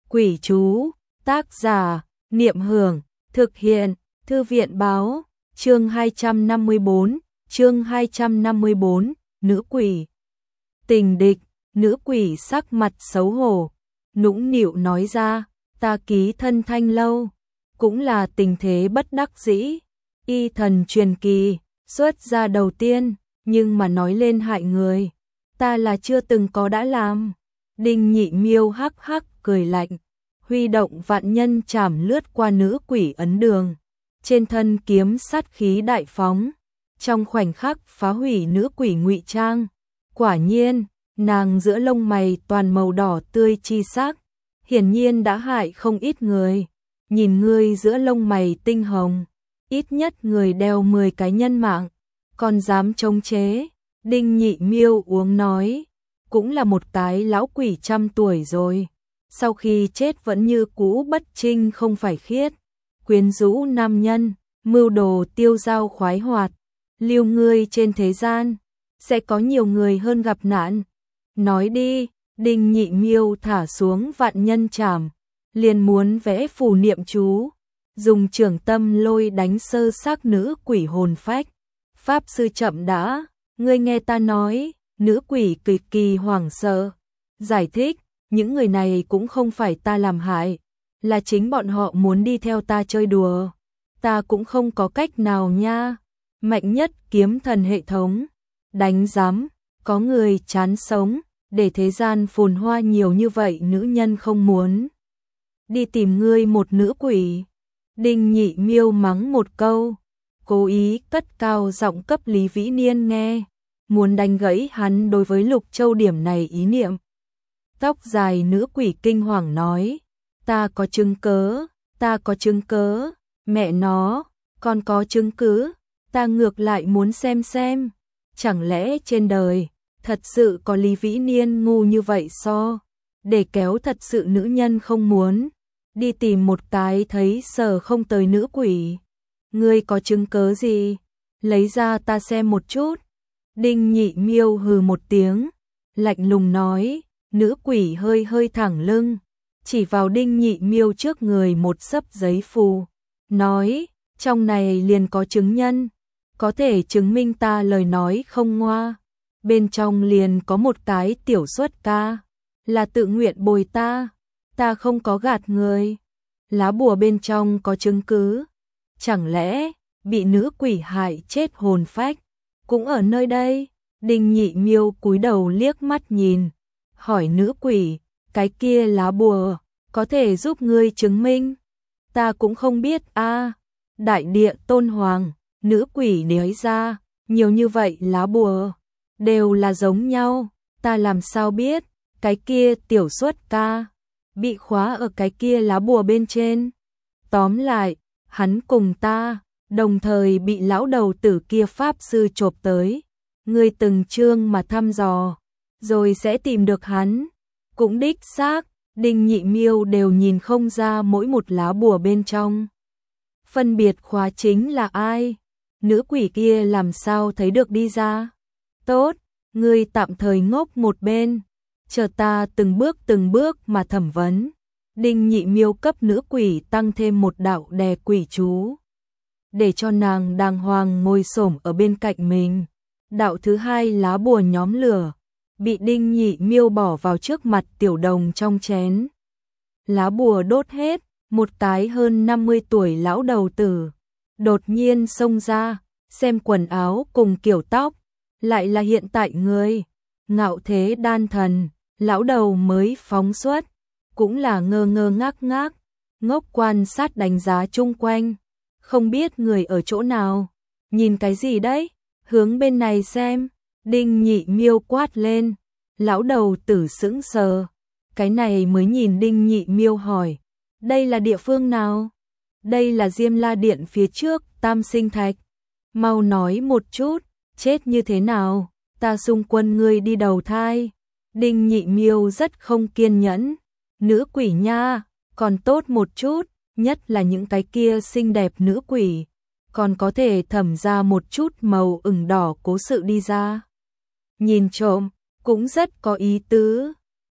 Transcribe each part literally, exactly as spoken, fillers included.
Quỷ chú, tác giả, Niệm Hưởng, thực hiện, Thư viện báo, chương hai trăm năm mươi bốn, chương hai trăm năm mươi bốn, nữ quỷ. Tình địch, nữ quỷ sắc mặt xấu hổ, nũng nịu nói ra, ta ký thân Thanh Lâu, cũng là tình thế bất đắc dĩ, y thần truyền kỳ, xuất ra đầu tiên, nhưng mà nói lên hại người, ta là chưa từng có đã làm. Đinh Nhị Miêu hắc hắc cười lạnh, huy động vạn nhân chảm lướt qua nữ quỷ ấn đường, trên thân kiếm sát khí đại phóng, trong khoảnh khắc phá hủy nữ quỷ ngụy trang. Quả nhiên, nàng giữa lông mày toàn màu đỏ tươi chi sắc, hiển nhiên đã hại không ít người. Nhìn ngươi giữa lông mày tinh hồng, ít nhất người đeo mười cái nhân mạng, còn dám chống chế. Đinh Nhị Miêu uống nói, cũng là một cái lão quỷ trăm tuổi rồi, sau khi chết vẫn như cũ bất trinh không phải khiết, quyến rũ nam nhân, mưu đồ tiêu dao khoái hoạt, lưu ngươi trên thế gian, sẽ có nhiều người hơn gặp nạn. Nói đi. Đinh Nhị Miêu thả xuống vạn nhân chảm, liền muốn vẽ phù niệm chú, dùng trường tâm lôi đánh sơ xác nữ quỷ hồn phách. Pháp sư chậm đã, ngươi nghe ta nói. Nữ quỷ cực kỳ hoảng sợ, giải thích, những người này cũng không phải ta làm hại, là chính bọn họ muốn đi theo ta chơi đùa, ta cũng không có cách nào nha. Mạnh nhất kiếm thần hệ thống, đánh giám, có người chán sống, để thế gian phồn hoa nhiều như vậy nữ nhân không muốn đi tìm ngươi một nữ quỷ. Đinh Nhị Miêu mắng một câu, cố ý cất cao giọng cấp Lý Vĩ Niên nghe, muốn đánh gãy hắn đối với Lục Châu điểm này ý niệm. Tóc dài nữ quỷ kinh hoàng nói, ta có chứng cớ, ta có chứng cớ, mẹ nó, còn có chứng cứ, ta ngược lại muốn xem xem, chẳng lẽ trên đời thật sự có Lý Vĩ Niên ngu như vậy so, để kéo thật sự nữ nhân không muốn đi tìm một cái thấy sờ không tới nữ quỷ. Ngươi có chứng cớ gì? Lấy ra ta xem một chút. Đinh Nhị Miêu hừ một tiếng, lạnh lùng nói. Nữ quỷ hơi hơi thẳng lưng, chỉ vào Đinh Nhị Miêu trước người một xấp giấy phù, nói, trong này liền có chứng nhân, có thể chứng minh ta lời nói không ngoa. Bên trong liền có một cái tiểu xuất ca, là tự nguyện bồi ta, ta không có gạt người. Lá bùa bên trong có chứng cứ, chẳng lẽ bị nữ quỷ hại chết hồn phách cũng ở nơi đây? Đinh Nhị Miêu cúi đầu liếc mắt nhìn, hỏi nữ quỷ, cái kia lá bùa có thể giúp ngươi chứng minh? Ta cũng không biết a. À, đại địa tôn hoàng, nữ quỷ nói ra, nhiều như vậy lá bùa đều là giống nhau, ta làm sao biết? Cái kia tiểu xuất ca bị khóa ở cái kia lá bùa bên trên. Tóm lại, hắn cùng ta đồng thời bị lão đầu tử kia pháp sư chộp tới. Ngươi từng chương mà thăm dò, rồi sẽ tìm được hắn. Cũng đích xác, Đinh Nhị Miêu đều nhìn không ra mỗi một lá bùa bên trong phân biệt khóa chính là ai. Nữ quỷ kia làm sao thấy được đi ra? Tốt, ngươi tạm thời ngốc một bên, chờ ta từng bước từng bước mà thẩm vấn. Đinh Nhị Miêu cấp nữ quỷ tăng thêm một đạo đè quỷ chú, để cho nàng đàng hoàng ngồi xổm ở bên cạnh mình. Đạo thứ hai lá bùa nhóm lửa, bị Đinh Nhị Miêu bỏ vào trước mặt tiểu đồng trong chén. Lá bùa đốt hết, một cái hơn năm mươi tuổi lão đầu tử đột nhiên xông ra, xem quần áo cùng kiểu tóc, lại là hiện tại người Ngạo Thế Đan Thần. Lão đầu mới phóng xuất, cũng là ngơ ngơ ngác ngác, ngốc quan sát đánh giá chung quanh, không biết người ở chỗ nào. Nhìn cái gì đấy? Hướng bên này xem. Đinh Nhị Miêu quát lên. Lão đầu tử sững sờ, cái này mới nhìn Đinh Nhị Miêu hỏi, đây là địa phương nào? Đây là Diêm La Điện phía trước, Tam Sinh Thạch. Mau nói một chút, chết như thế nào? Ta xung quân ngươi đi đầu thai. Đinh Nhị Miêu rất không kiên nhẫn. Nữ quỷ nha, còn tốt một chút, nhất là những cái kia xinh đẹp nữ quỷ, còn có thể thẩm ra một chút màu ửng đỏ cố sự đi ra. Nhìn trộm, cũng rất có ý tứ.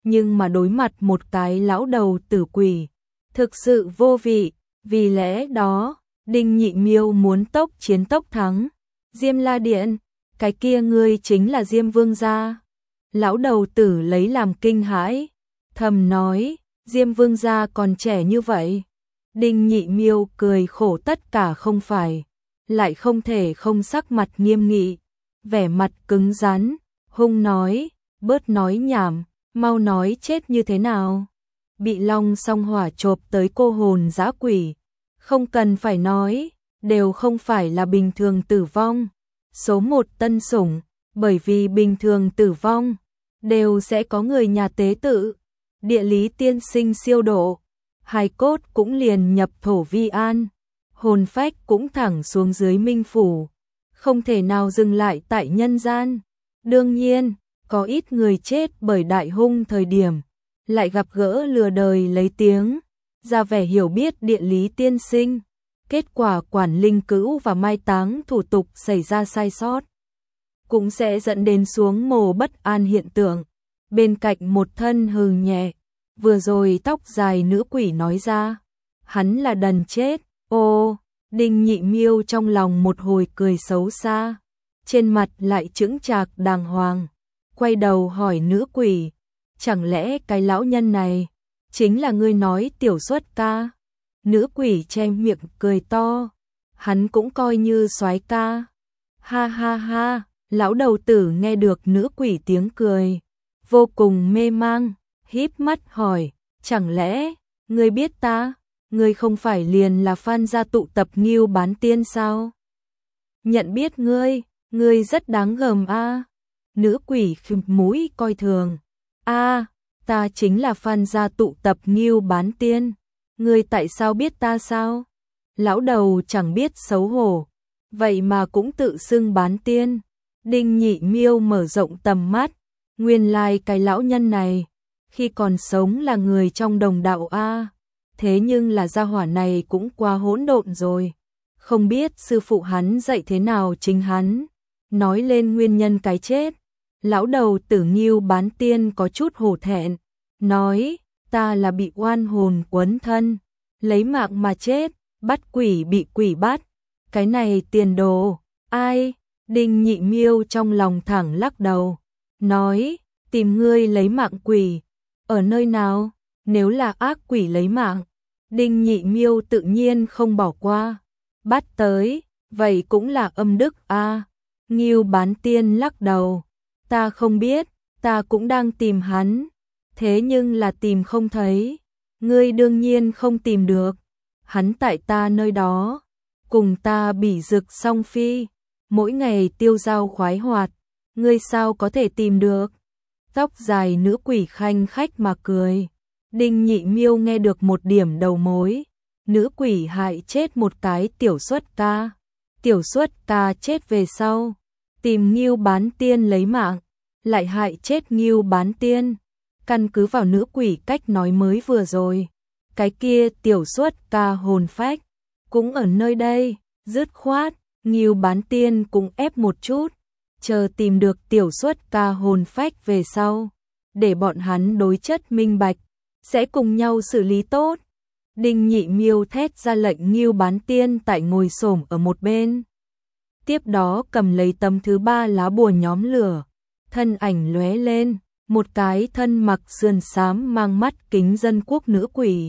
nhưng mà đối mặt một cái lão đầu tử quỷ, thực sự vô vị, vì lẽ đó, Đinh Nhị Miêu muốn tốc chiến tốc thắng. Diêm La Điện, cái kia ngươi chính là Diêm Vương gia. Lão đầu tử lấy làm kinh hãi, thầm nói, Diêm Vương gia còn trẻ như vậy. Đinh Nhị Miêu cười khổ tất cả không phải, lại không thể không sắc mặt nghiêm nghị, vẻ mặt cứng rắn, hung nói, bớt nói nhảm, mau nói chết như thế nào. Bị Long Song Hỏa chộp tới cô hồn dã quỷ, không cần phải nói, đều không phải là bình thường tử vong. Số một tân sủng, bởi vì bình thường tử vong, đều sẽ có người nhà tế tự, địa lý tiên sinh siêu độ, hài cốt cũng liền nhập thổ vi an, hồn phách cũng thẳng xuống dưới minh phủ, không thể nào dừng lại tại nhân gian. Đương nhiên, có ít người chết bởi đại hung thời điểm, lại gặp gỡ lừa đời lấy tiếng, ra vẻ hiểu biết địa lý tiên sinh. Kết quả quản linh cữu và mai táng thủ tục xảy ra sai sót, cũng sẽ dẫn đến xuống mồ bất an hiện tượng. Bên cạnh một thân hừ nhẹ, vừa rồi tóc dài nữ quỷ nói ra, hắn là đần chết. Ô, Đinh Nhị Miêu trong lòng một hồi cười xấu xa, trên mặt lại chững chạc đàng hoàng, quay đầu hỏi nữ quỷ, chẳng lẽ cái lão nhân này chính là ngươi nói Tiểu Xuất ca? Nữ quỷ che miệng cười to, hắn cũng coi như soái ca. Ha ha ha, lão đầu tử nghe được nữ quỷ tiếng cười, vô cùng mê mang, híp mắt hỏi, chẳng lẽ, ngươi biết ta, ngươi không phải liền là Phan gia tụ tập Ngưu Bán Tiên sao? Nhận biết ngươi, ngươi rất đáng gờm a. À. Nữ quỷ khịt mũi coi thường, a, à, ta chính là Phan gia tụ tập Ngưu Bán Tiên. Ngươi tại sao biết ta sao? Lão đầu chẳng biết xấu hổ, vậy mà cũng tự xưng bán tiên. Đinh Nhị Miêu mở rộng tầm mắt, nguyên lai cái lão nhân này, khi còn sống là người trong đồng đạo a, thế nhưng là gia hỏa này cũng quá hỗn độn rồi. Không biết sư phụ hắn dạy thế nào chính hắn. Nói lên nguyên nhân cái chết, lão đầu tử Ngưu Bán Tiên có chút hổ thẹn, nói, ta là bị oan hồn quấn thân, lấy mạng mà chết, bắt quỷ bị quỷ bắt, cái này tiền đồ, ai? Đinh Nhị Miêu trong lòng thẳng lắc đầu, nói, tìm ngươi lấy mạng quỷ, ở nơi nào? Nếu là ác quỷ lấy mạng, Đinh Nhị Miêu tự nhiên không bỏ qua, bắt tới, vậy cũng là âm đức a. À. Ngưu Bán Tiên lắc đầu, ta không biết, ta cũng đang tìm hắn. Thế nhưng là tìm không thấy, ngươi đương nhiên không tìm được, hắn tại ta nơi đó, cùng ta bỉ dực song phi, mỗi ngày tiêu dao khoái hoạt, ngươi sao có thể tìm được? Tóc dài nữ quỷ khanh khách mà cười. Đinh Nhị Miêu nghe được một điểm đầu mối, nữ quỷ hại chết một cái Tiểu Xuất ca, Tiểu Xuất ca chết về sau, tìm Ngưu Bán Tiên lấy mạng, lại hại chết Ngưu Bán Tiên. Căn cứ vào nữ quỷ cách nói mới vừa rồi, cái kia Tiểu Xuất ca hồn phách cũng ở nơi đây, dứt khoát, Ngưu Bán Tiên cũng ép một chút, chờ tìm được Tiểu Xuất ca hồn phách về sau, để bọn hắn đối chất minh bạch, sẽ cùng nhau xử lý tốt. Đinh Nhị Miêu thét ra lệnh Ngưu Bán Tiên tại ngồi xổm ở một bên, tiếp đó cầm lấy tấm thứ ba lá bùa nhóm lửa, thân ảnh lóe lên. Một cái thân mặc sườn xám mang mắt kính dân quốc nữ quỷ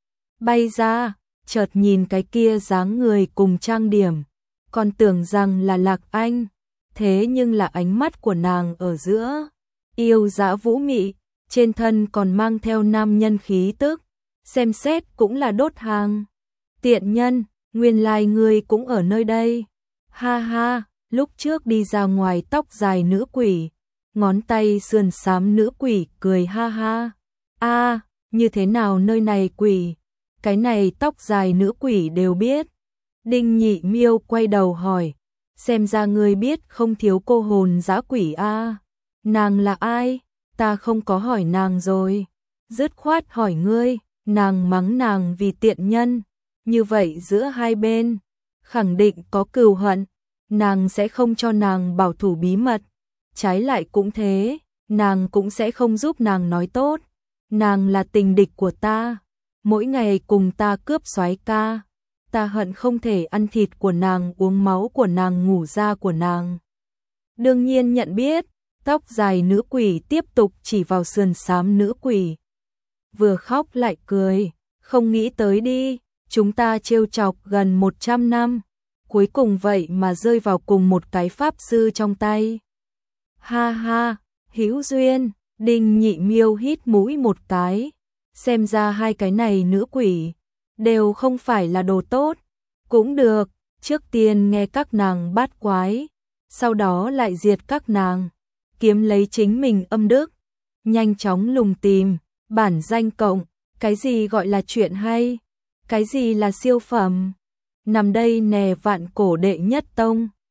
bay ra, chợt nhìn cái kia dáng người cùng trang điểm, còn tưởng rằng là Lạc Anh, thế nhưng là ánh mắt của nàng ở giữa, yêu dã vũ mị, trên thân còn mang theo nam nhân khí tức, xem xét cũng là đốt hàng. Tiện nhân, nguyên lai ngươi cũng ở nơi đây. Ha ha, lúc trước đi ra ngoài tóc dài nữ quỷ, ngón tay sườn xám nữ quỷ cười ha ha. A, à, như thế nào nơi này quỷ? Cái này tóc dài nữ quỷ đều biết. Đinh Nhị Miêu quay đầu hỏi, xem ra ngươi biết không thiếu cô hồn dã quỷ a. À. Nàng là ai? Ta không có hỏi nàng rồi. Dứt khoát hỏi ngươi, nàng mắng nàng vì tiện nhân. Như vậy giữa hai bên, khẳng định có cừu hận, nàng sẽ không cho nàng bảo thủ bí mật. Trái lại cũng thế, nàng cũng sẽ không giúp nàng nói tốt. Nàng là tình địch của ta, mỗi ngày cùng ta cướp soái ca, ta hận không thể ăn thịt của nàng, uống máu của nàng, ngủ da của nàng. Đương nhiên nhận biết, tóc dài nữ quỷ tiếp tục chỉ vào sườn xám nữ quỷ. Vừa khóc lại cười, không nghĩ tới đi, chúng ta trêu chọc gần một trăm năm, cuối cùng vậy mà rơi vào cùng một cái pháp sư trong tay. Ha ha, hữu duyên. Đinh Nhị Miêu hít mũi một cái, xem ra hai cái này nữ quỷ đều không phải là đồ tốt. Cũng được, trước tiên nghe các nàng bát quái, sau đó lại diệt các nàng, kiếm lấy chính mình âm đức. Nhanh chóng lùng tìm bản danh cộng, cái gì gọi là chuyện hay, cái gì là siêu phẩm. Nằm đây nè, Vạn Cổ đệ nhất tông.